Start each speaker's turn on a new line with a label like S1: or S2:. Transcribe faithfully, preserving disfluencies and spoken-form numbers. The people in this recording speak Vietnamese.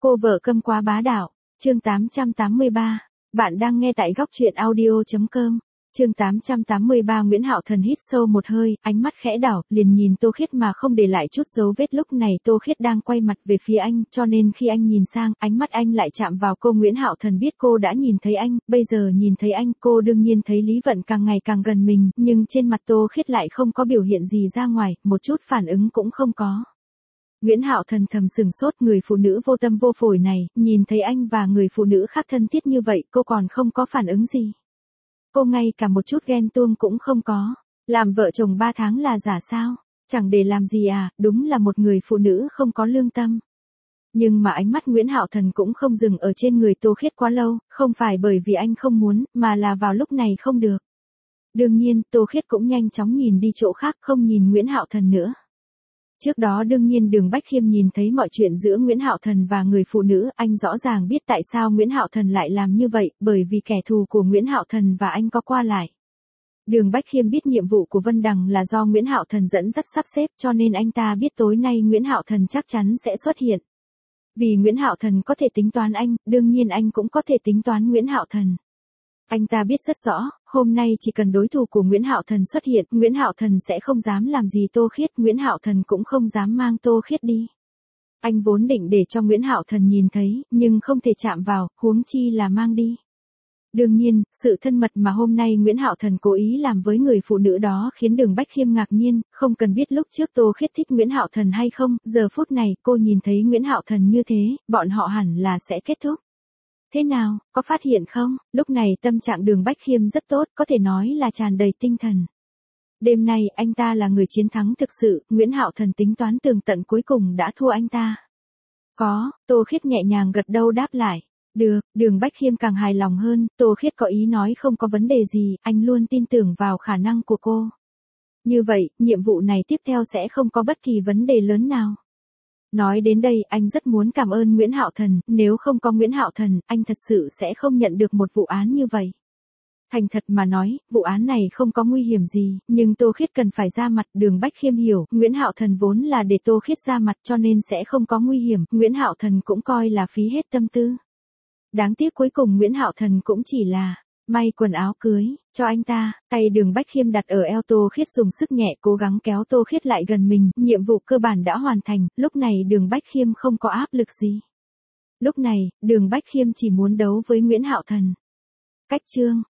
S1: Cô vợ câm quá bá đạo, chương tám trăm tám mươi ba. Bạn đang nghe tại góc truyện audio chấm com. Chương tám trăm tám mươi ba. Nguyễn Hạo Thần hít sâu một hơi, ánh mắt khẽ đảo, liền nhìn Tô Khiết mà không để lại chút dấu vết. Lúc này Tô Khiết đang quay mặt về phía anh, cho nên khi anh nhìn sang, ánh mắt anh lại chạm vào cô. Nguyễn Hạo Thần biết cô đã nhìn thấy anh, bây giờ nhìn thấy anh, cô đương nhiên thấy Lý Vận càng ngày càng gần mình, nhưng trên mặt Tô Khiết lại không có biểu hiện gì ra ngoài, một chút phản ứng cũng không có. Nguyễn Hạo Thần thầm sừng sốt, người phụ nữ vô tâm vô phổi này, nhìn thấy anh và người phụ nữ khác thân thiết như vậy, cô còn không có phản ứng gì. Cô ngay cả một chút ghen tuông cũng không có. Làm vợ chồng ba tháng là giả sao? Chẳng để làm gì à, đúng là một người phụ nữ không có lương tâm. Nhưng mà ánh mắt Nguyễn Hạo Thần cũng không dừng ở trên người Tô Khiết quá lâu, không phải bởi vì anh không muốn, mà là vào lúc này không được. Đương nhiên, Tô Khiết cũng nhanh chóng nhìn đi chỗ khác, không nhìn Nguyễn Hạo Thần nữa. Trước đó đương nhiên Đường Bách Khiêm nhìn thấy mọi chuyện giữa Nguyễn Hạo Thần và người phụ nữ, anh rõ ràng biết tại sao Nguyễn Hạo Thần lại làm như vậy, bởi vì kẻ thù của Nguyễn Hạo Thần và anh có qua lại. Đường Bách Khiêm biết nhiệm vụ của Vân Đằng là do Nguyễn Hạo Thần dẫn dắt sắp xếp, cho nên anh ta biết tối nay Nguyễn Hạo Thần chắc chắn sẽ xuất hiện. Vì Nguyễn Hạo Thần có thể tính toán anh, đương nhiên anh cũng có thể tính toán Nguyễn Hạo Thần. Anh ta biết rất rõ, hôm nay chỉ cần đối thủ của Nguyễn Hạo Thần xuất hiện, Nguyễn Hạo Thần sẽ không dám làm gì Tô Khiết, Nguyễn Hạo Thần cũng không dám mang Tô Khiết đi. Anh vốn định để cho Nguyễn Hạo Thần nhìn thấy, nhưng không thể chạm vào, huống chi là mang đi. Đương nhiên, sự thân mật mà hôm nay Nguyễn Hạo Thần cố ý làm với người phụ nữ đó khiến Đường Bách Khiêm ngạc nhiên, không cần biết lúc trước Tô Khiết thích Nguyễn Hạo Thần hay không, giờ phút này cô nhìn thấy Nguyễn Hạo Thần như thế, bọn họ hẳn là sẽ kết thúc. Thế nào, có phát hiện không? Lúc này tâm trạng Đường Bách Khiêm rất tốt, có thể nói là tràn đầy tinh thần. Đêm nay anh ta là người chiến thắng thực sự, Nguyễn Hạo Thần tính toán tường tận cuối cùng đã thua anh ta. Có, Tô Khiết nhẹ nhàng gật đầu đáp lại. Được, Đường Bách Khiêm càng hài lòng hơn, Tô Khiết có ý nói không có vấn đề gì, anh luôn tin tưởng vào khả năng của cô. Như vậy, nhiệm vụ này tiếp theo sẽ không có bất kỳ vấn đề lớn nào. Nói đến đây, anh rất muốn cảm ơn Nguyễn Hạo Thần, nếu không có Nguyễn Hạo Thần, anh thật sự sẽ không nhận được một vụ án như vậy. Thành thật mà nói, vụ án này không có nguy hiểm gì, nhưng Tô Khiết cần phải ra mặt. Đường Bách Khiêm hiểu, Nguyễn Hạo Thần vốn là để Tô Khiết ra mặt cho nên sẽ không có nguy hiểm, Nguyễn Hạo Thần cũng coi là phí hết tâm tư. Đáng tiếc cuối cùng Nguyễn Hạo Thần cũng chỉ là may quần áo cưới cho anh ta. Tay Đường Bách Khiêm đặt ở eo Tô Khiết, dùng sức nhẹ cố gắng kéo Tô Khiết lại gần mình, nhiệm vụ cơ bản đã hoàn thành, lúc này Đường Bách Khiêm không có áp lực gì. Lúc này, Đường Bách Khiêm chỉ muốn đấu với Nguyễn Hạo Thần. Cách chương